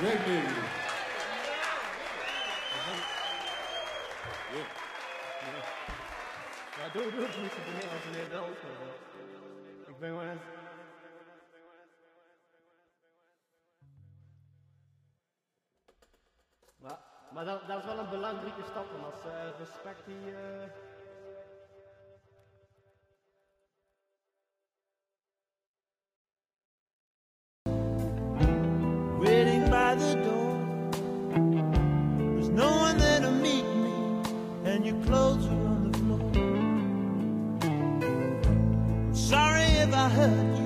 Great meeting you. Ja, doe het niet zo dingen als meneer Dels. Ik ben gewoon... Maar dat is wel een belangrijke stap, en als respect die... Waiting by the door, there's no one there to meet me, and your clothes are on the floor. Sorry if I hurt you.